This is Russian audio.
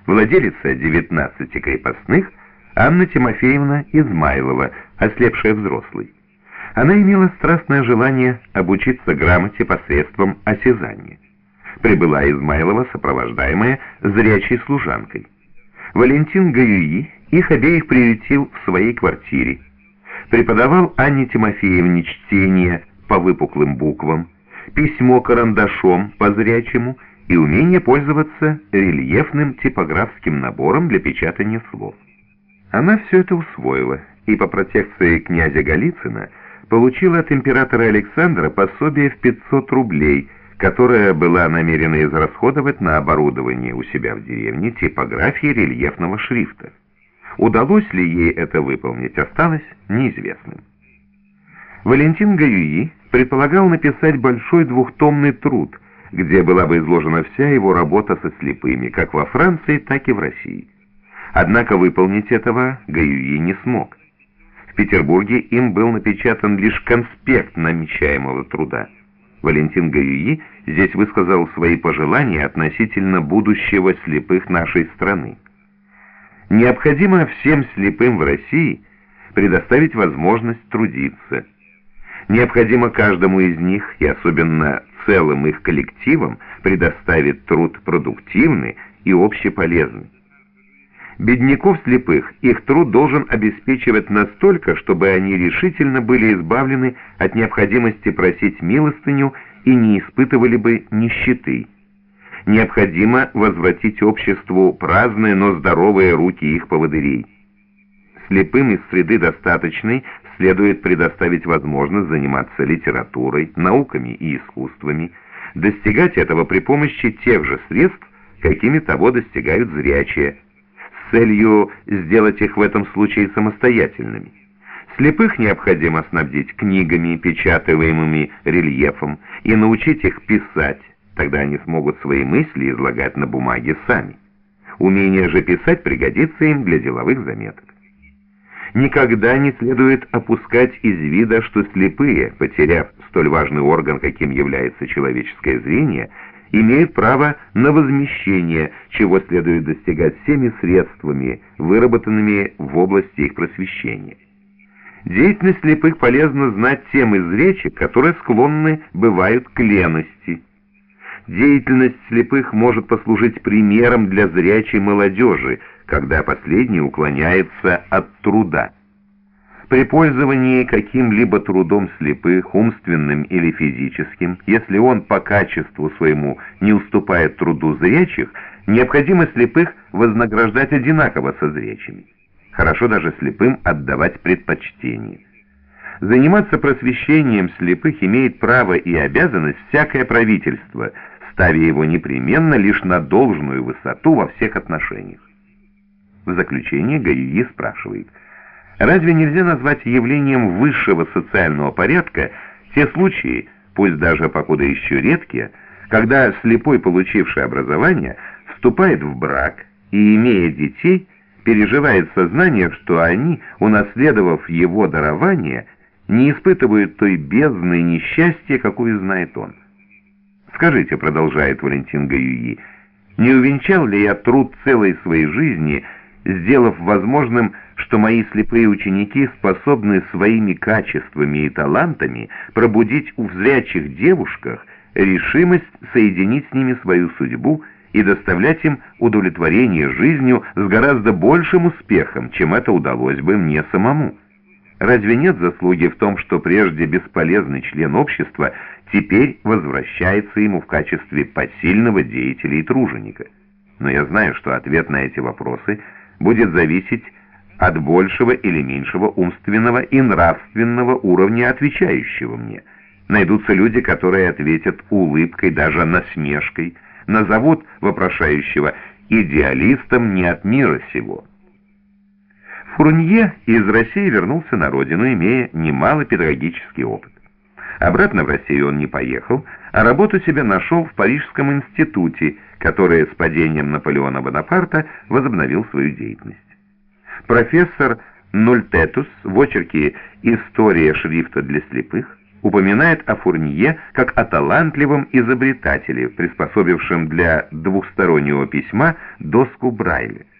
Владелица 19 крепостных Анна Тимофеевна Измайлова, ослепшая взрослой. Она имела страстное желание обучиться грамоте посредством осязания. Прибыла Измайлова, сопровождаемая зрячей служанкой. Валентин Гаюи их обеих приютил в своей квартире. Преподавал Анне Тимофеевне чтение по выпуклым буквам, письмо карандашом по зрячему и умение пользоваться рельефным типографским набором для печатания слов. Она все это усвоила и по протекции князя Голицына получила от императора Александра пособие в 500 рублей, которое была намерена израсходовать на оборудование у себя в деревне типографии рельефного шрифта. Удалось ли ей это выполнить, осталось неизвестным. Валентин Гаюи предполагал написать большой двухтомный труд, где была бы изложена вся его работа со слепыми, как во Франции, так и в России. Однако выполнить этого Гаюи не смог. В Петербурге им был напечатан лишь конспект намечаемого труда. Валентин Гаюи здесь высказал свои пожелания относительно будущего слепых нашей страны. Необходимо всем слепым в России предоставить возможность трудиться. Необходимо каждому из них, и особенно целым их коллективам, предоставить труд продуктивный и общеполезный. Бедняков слепых их труд должен обеспечивать настолько, чтобы они решительно были избавлены от необходимости просить милостыню и не испытывали бы нищеты. Необходимо возвратить обществу праздные, но здоровые руки их поводырей. Слепым из среды достаточной следует предоставить возможность заниматься литературой, науками и искусствами, достигать этого при помощи тех же средств, какими того достигают зрячие, с целью сделать их в этом случае самостоятельными. Слепых необходимо снабдить книгами, печатаемыми рельефом, и научить их писать, тогда они смогут свои мысли излагать на бумаге сами. Умение же писать пригодится им для деловых заметок. Никогда не следует опускать из вида, что слепые, потеряв столь важный орган, каким является человеческое зрение, имеют право на возмещение, чего следует достигать всеми средствами, выработанными в области их просвещения. Деятельность слепых полезно знать тем из зрячих, которые склонны бывают к лености. Деятельность слепых может послужить примером для зрячей молодежи, когда последняя уклоняется от труда. При пользовании каким-либо трудом слепых, умственным или физическим, если он по качеству своему не уступает труду зрячих, необходимо слепых вознаграждать одинаково со зрячими. Хорошо даже слепым отдавать предпочтение. Заниматься просвещением слепых имеет право и обязанность всякое правительство, ставя его непременно лишь на должную высоту во всех отношениях. В заключение Гаюи спрашивает: разве нельзя назвать явлением высшего социального порядка те случаи, пусть даже покуда еще редкие, когда слепой, получивший образование, вступает в брак и, имея детей, переживает сознание, что они, унаследовав его дарование, не испытывают той бездны несчастья, какую знает он? Скажите, продолжает Валентин Гаюи, не увенчал ли я труд целой своей жизни, сделав возможным, что мои слепые ученики способны своими качествами и талантами пробудить у зрячих девушках решимость соединить с ними свою судьбу и доставлять им удовлетворение жизнью с гораздо большим успехом, чем это удалось бы мне самому? Разве нет заслуги в том, что прежде бесполезный член общества теперь возвращается ему в качестве посильного деятеля и труженика? Но я знаю, что ответ на эти вопросы будет зависеть от большего или меньшего умственного и нравственного уровня отвечающего мне. Найдутся люди, которые ответят улыбкой, даже насмешкой, назовут вопрошающего идеалистом не от мира сего. Фурнье из России вернулся на родину, имея немалый педагогический опыт. Обратно в Россию он не поехал, а работу себе нашел в Парижском институте, который с падением Наполеона Бонапарта возобновил свою деятельность. Профессор Нультетус в очерке «История шрифта для слепых» упоминает о Фурнье как о талантливом изобретателе, приспособившем для двухстороннего письма доску Брайля.